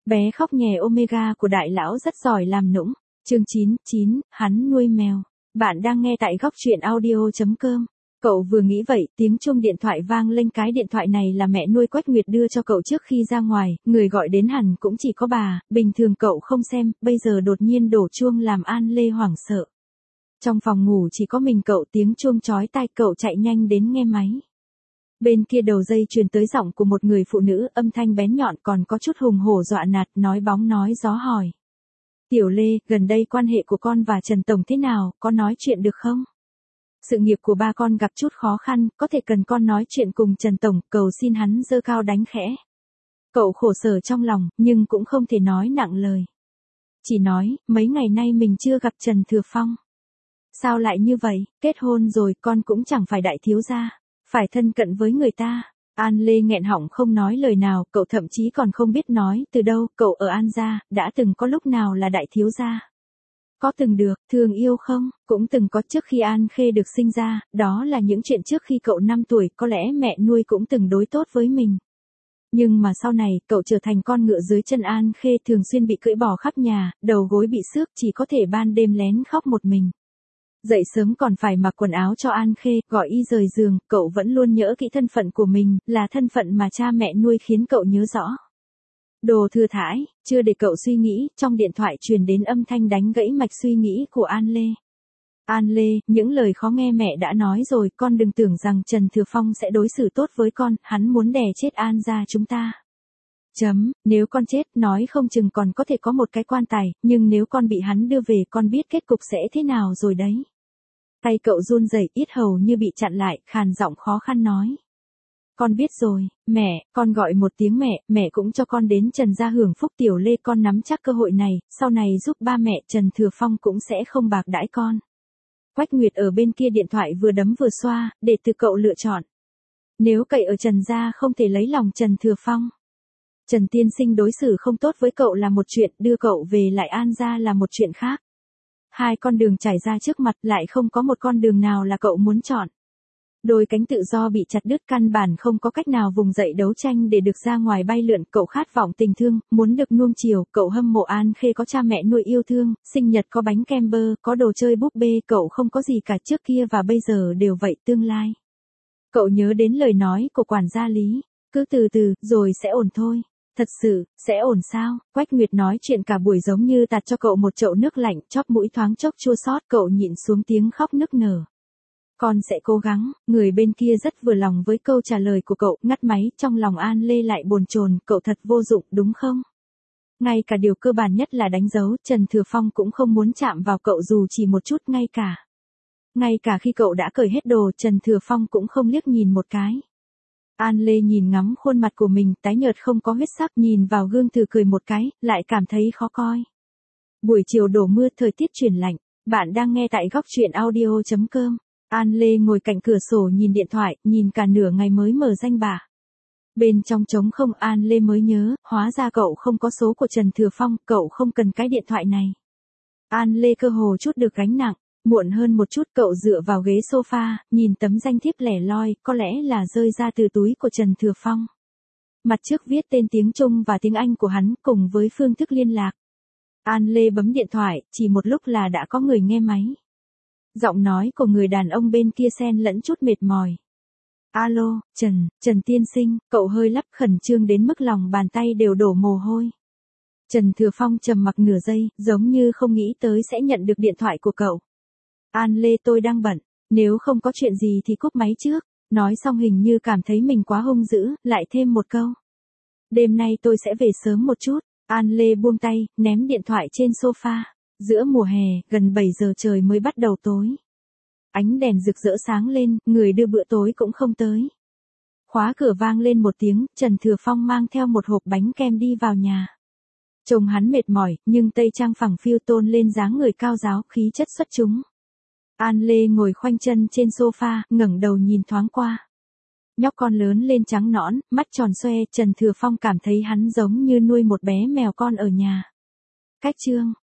Bé khóc nhè Omega của đại lão rất giỏi làm nũng. Chương 9, hắn nuôi mèo. Bạn đang nghe tại góc truyện audio.com. Cậu vừa nghĩ vậy, tiếng chuông điện thoại vang lên. Cái điện thoại này là mẹ nuôi Quách Nguyệt đưa cho cậu trước khi ra ngoài, người gọi đến hẳn cũng chỉ có bà, bình thường cậu không xem, bây giờ đột nhiên đổ chuông làm An Lê hoảng sợ. Trong phòng ngủ chỉ có mình cậu, tiếng chuông chói tai, cậu chạy nhanh đến nghe máy. Bên kia đầu dây truyền tới giọng của một người phụ nữ, âm thanh bén nhọn còn có chút hùng hổ dọa nạt, nói bóng nói gió hỏi. Tiểu Lê, gần đây quan hệ của con và Trần Tổng thế nào, có nói chuyện được không? Sự nghiệp của ba con gặp chút khó khăn, có thể cần con nói chuyện cùng Trần Tổng, cầu xin hắn giơ cao đánh khẽ. Cậu khổ sở trong lòng, nhưng cũng không thể nói nặng lời. Chỉ nói, mấy ngày nay mình chưa gặp Trần Thừa Phong. Sao lại như vậy, kết hôn rồi con cũng chẳng phải đại thiếu gia, phải thân cận với người ta. An Lê nghẹn họng không nói lời nào, cậu thậm chí còn không biết nói từ đâu, cậu ở An gia, đã từng có lúc nào là đại thiếu gia. Có từng được, thương yêu không, cũng từng có trước khi An Khê được sinh ra, đó là những chuyện trước khi cậu 5 tuổi, có lẽ mẹ nuôi cũng từng đối tốt với mình. Nhưng mà sau này, cậu trở thành con ngựa dưới chân An Khê, thường xuyên bị cưỡi bò khắp nhà, đầu gối bị xước, chỉ có thể ban đêm lén khóc một mình. Dậy sớm còn phải mặc quần áo cho An Khê, gọi y rời giường, cậu vẫn luôn nhớ kỹ thân phận của mình, là thân phận mà cha mẹ nuôi khiến cậu nhớ rõ. Đồ thừa thãi, chưa để cậu suy nghĩ, trong điện thoại truyền đến âm thanh đánh gãy mạch suy nghĩ của An Lê. An Lê, những lời khó nghe mẹ đã nói rồi, con đừng tưởng rằng Trần Thừa Phong sẽ đối xử tốt với con, hắn muốn đè chết An gia chúng ta. Nếu con chết, nói không chừng còn có thể có một cái quan tài, nhưng nếu con bị hắn đưa về, con biết kết cục sẽ thế nào rồi đấy. Tay cậu run rẩy, yết hầu như bị chặn lại, khàn giọng khó khăn nói. Con biết rồi, mẹ, con gọi một tiếng mẹ, mẹ cũng cho con đến Trần gia hưởng phúc. Tiểu Lê, con nắm chắc cơ hội này, sau này giúp ba mẹ, Trần Thừa Phong cũng sẽ không bạc đãi con. Quách Nguyệt ở bên kia điện thoại vừa đấm vừa xoa, để từ cậu lựa chọn. Nếu cậy ở Trần gia không thể lấy lòng Trần Thừa Phong. Trần tiên sinh đối xử không tốt với cậu là một chuyện, đưa cậu về lại An gia là một chuyện khác. Hai con đường trải ra trước mặt, lại không có một con đường nào là cậu muốn chọn. Đôi cánh tự do bị chặt đứt, căn bản không có cách nào vùng dậy đấu tranh để được ra ngoài bay lượn. Cậu khát vọng tình thương, muốn được nuông chiều, cậu hâm mộ An Khê có cha mẹ nuôi yêu thương, sinh nhật có bánh kem bơ, có đồ chơi búp bê. Cậu không có gì cả trước kia và bây giờ đều vậy. Tương lai, cậu nhớ đến lời nói của quản gia Lý, cứ từ từ, rồi sẽ ổn thôi. Thật sự, sẽ ổn sao? Quách Nguyệt nói chuyện cả buổi giống như tạt cho cậu một chậu nước lạnh, chóp mũi thoáng chốc chua xót, cậu nhịn xuống tiếng khóc nức nở. Con sẽ cố gắng. Người bên kia rất vừa lòng với câu trả lời của cậu, ngắt máy. Trong lòng An Lê lại bồn chồn, cậu thật vô dụng, đúng không? Ngay cả điều cơ bản nhất là đánh dấu, Trần Thừa Phong cũng không muốn chạm vào cậu dù chỉ một chút. Ngay cả khi cậu đã cởi hết đồ, Trần Thừa Phong cũng không liếc nhìn một cái. An Lê nhìn ngắm khuôn mặt của mình, tái nhợt không có huyết sắc, nhìn vào gương thử cười một cái, lại cảm thấy khó coi. Buổi chiều đổ mưa, thời tiết chuyển lạnh. Bạn đang nghe tại góc truyện audio.com. An Lê ngồi cạnh cửa sổ nhìn điện thoại, nhìn cả nửa ngày mới mở danh bạ. Bên trong trống không. An Lê mới nhớ, hóa ra cậu không có số của Trần Thừa Phong, cậu không cần cái điện thoại này. An Lê cơ hồ chút được gánh nặng. Muộn hơn một chút, cậu dựa vào ghế sofa, nhìn tấm danh thiếp lẻ loi, có lẽ là rơi ra từ túi của Trần Thừa Phong. Mặt trước viết tên tiếng Trung và tiếng Anh của hắn, cùng với phương thức liên lạc. An Lê bấm điện thoại, chỉ một lúc là đã có người nghe máy. Giọng nói của người đàn ông bên kia xen lẫn chút mệt mỏi. Alo, Trần tiên sinh, cậu hơi lắp, khẩn trương đến mức lòng bàn tay đều đổ mồ hôi. Trần Thừa Phong trầm mặc nửa giây, giống như không nghĩ tới sẽ nhận được điện thoại của cậu. An Lê, tôi đang bận, nếu không có chuyện gì thì cúp máy trước. Nói xong hình như cảm thấy mình quá hung dữ, lại thêm một câu. Đêm nay tôi sẽ về sớm một chút. An Lê buông tay, ném điện thoại trên sofa. Giữa mùa hè, gần 7 giờ trời mới bắt đầu tối. Ánh đèn rực rỡ sáng lên, người đưa bữa tối cũng không tới. Khóa cửa vang lên một tiếng, Trần Thừa Phong mang theo một hộp bánh kem đi vào nhà. Trông hắn mệt mỏi, nhưng tây trang phẳng phiu tôn lên dáng người cao ráo, khí chất xuất chúng. An Lê ngồi khoanh chân trên sofa, ngẩng đầu nhìn thoáng qua. Nhóc con lớn lên trắng nõn, mắt tròn xoe, Trần Thừa Phong cảm thấy hắn giống như nuôi một bé mèo con ở nhà. Cách chương